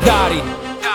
Dari,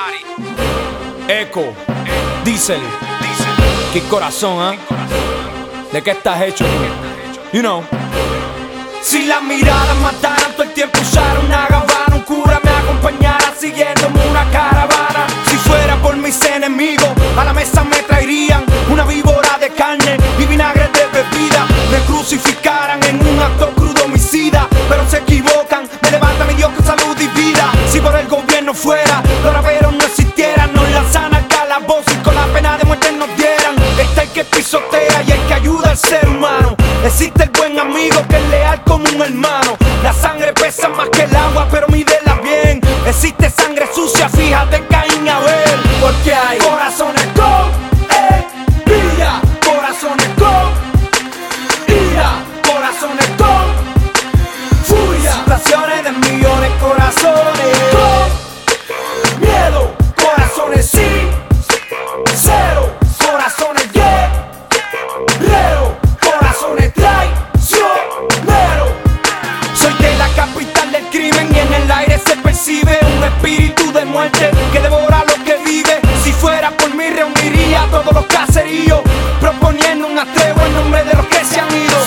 Eco, Diesel, qué corazón, ¿eh? ¿De qué estás hecho tú? You know. Si las miradas mataran, todo el tiempo usara una gabana, un cura me acompañara siguiéndome una caravana. Si fuera por mis enemigos, a la mesa me traerían una víbora de carne y vinagre de bebida. Me crucificaran en un acto crudo homicida, pero se equivocan, me levanta mi Dios con salud y vida. Si por el gobierno fuera, los raperos no existieran, nos lanzan al calabozo y con la pena de muerte nos dieran. Está el que pisotea y el que ayuda al ser humano. Existe el buen amigo que es leal como un hermano. La sangre pesa más que el agua, pero mídela bien. Existe sangre sucia, fíjate Caín y Abel. Porque hay corazones con envidia, corazones con ira, corazones con furia, situaciones de millones, corazones con miedo, corazones sin cero, corazones guerreros, corazones traicioneros. Soy de la capital del crimen y en el aire se percibe un espíritu de muerte que devora lo que vive. Si fuera por mí reuniría a todos los caseríos, proponiendo un atrevo en nombre de los que se han ido.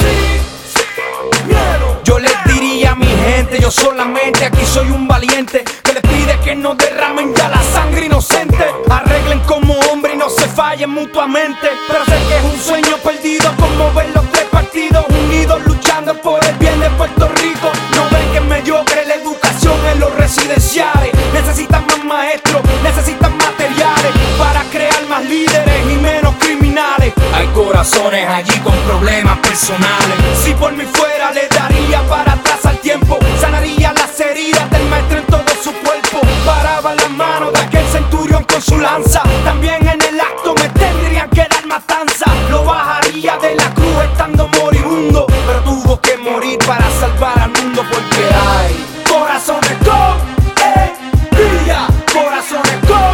Yo les diría a mi gente, yo solamente aquí soy un valiente que les pide que no derramen ya la sangre inocente. Arreglen como hombre y no se fallen mutuamente. Pero sé que es un sueño perdido como ver los tres partidos unidos luchando por el bien de Puerto Rico. No ven que es mediocre la educación en los residenciales. Necesitan más maestros, necesitan materiales para crear más líderes y menos criminales. Hay corazones allí con problemas personales. Si por mí fuera le daría para atrás al tiempo, sanaría las heridas del maestro en todo su cuerpo. Paraba las manos de aquel centurión con su lanza. También en el acto me tendrían que dar matanza. Lo bajaría de la cruz estando moribundo, pero tuvo que morir para salvar al mundo. Porque hay corazones con envidia, corazones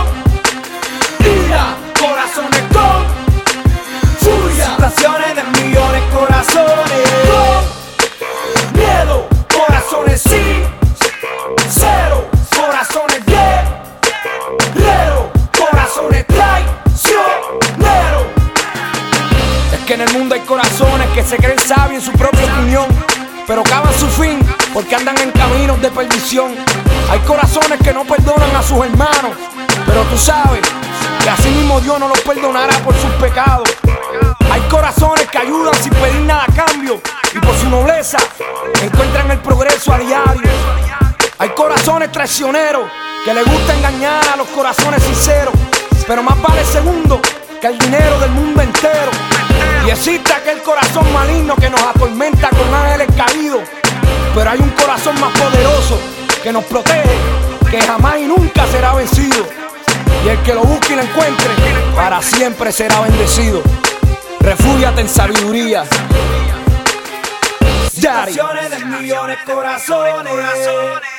con ira, corazones con furia, situaciones de millones, corazones con miedo, corazones sin cero, corazones guerreros, corazones traicioneros. Es que en el mundo hay corazones que se creen sabios en su propia opinión, pero cavan su fin porque andan en caminos de perdición. Hay corazones que no perdonan a sus hermanos, pero tú sabes que así mismo Dios no los perdonará por sus pecados. Hay corazones que ayudan sin pedir nada a cambio y por su nobleza encuentran el progreso a diario. Hay corazones traicioneros que les gusta engañar a los corazones sinceros, pero más vale el segundo que el dinero del mundo entero. Y existe aquel corazón maligno que nos atormenta con ángeles caídos, pero hay un corazón más poderoso que nos protege, que jamás y nunca será vencido. Y el que lo busque y lo encuentre, para siempre será bendecido. Refúgiate en sabiduría. Situaciones de millones, corazones.